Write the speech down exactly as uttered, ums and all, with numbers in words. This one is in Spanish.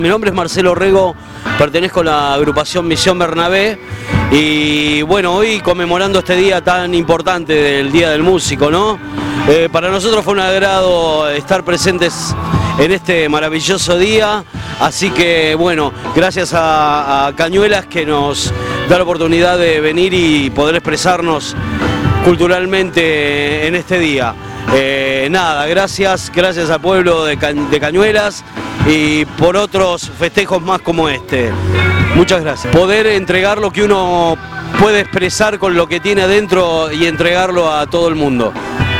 Mi nombre es Marcelo Rego, pertenezco a la agrupación Misión Bernabé y bueno, hoy conmemorando este día tan importante del Día del Músico, ¿no? Eh, para nosotros fue un agrado estar presentes en este maravilloso día, así que bueno, gracias a, a Cañuelas que nos da la oportunidad de venir y poder expresarnos culturalmente en este día. Eh, nada, gracias, gracias al pueblo de, Ca de Cañuelas y por otros festejos más como este. Muchas gracias. Poder entregar lo que uno puede expresar con lo que tiene adentro y entregarlo a todo el mundo.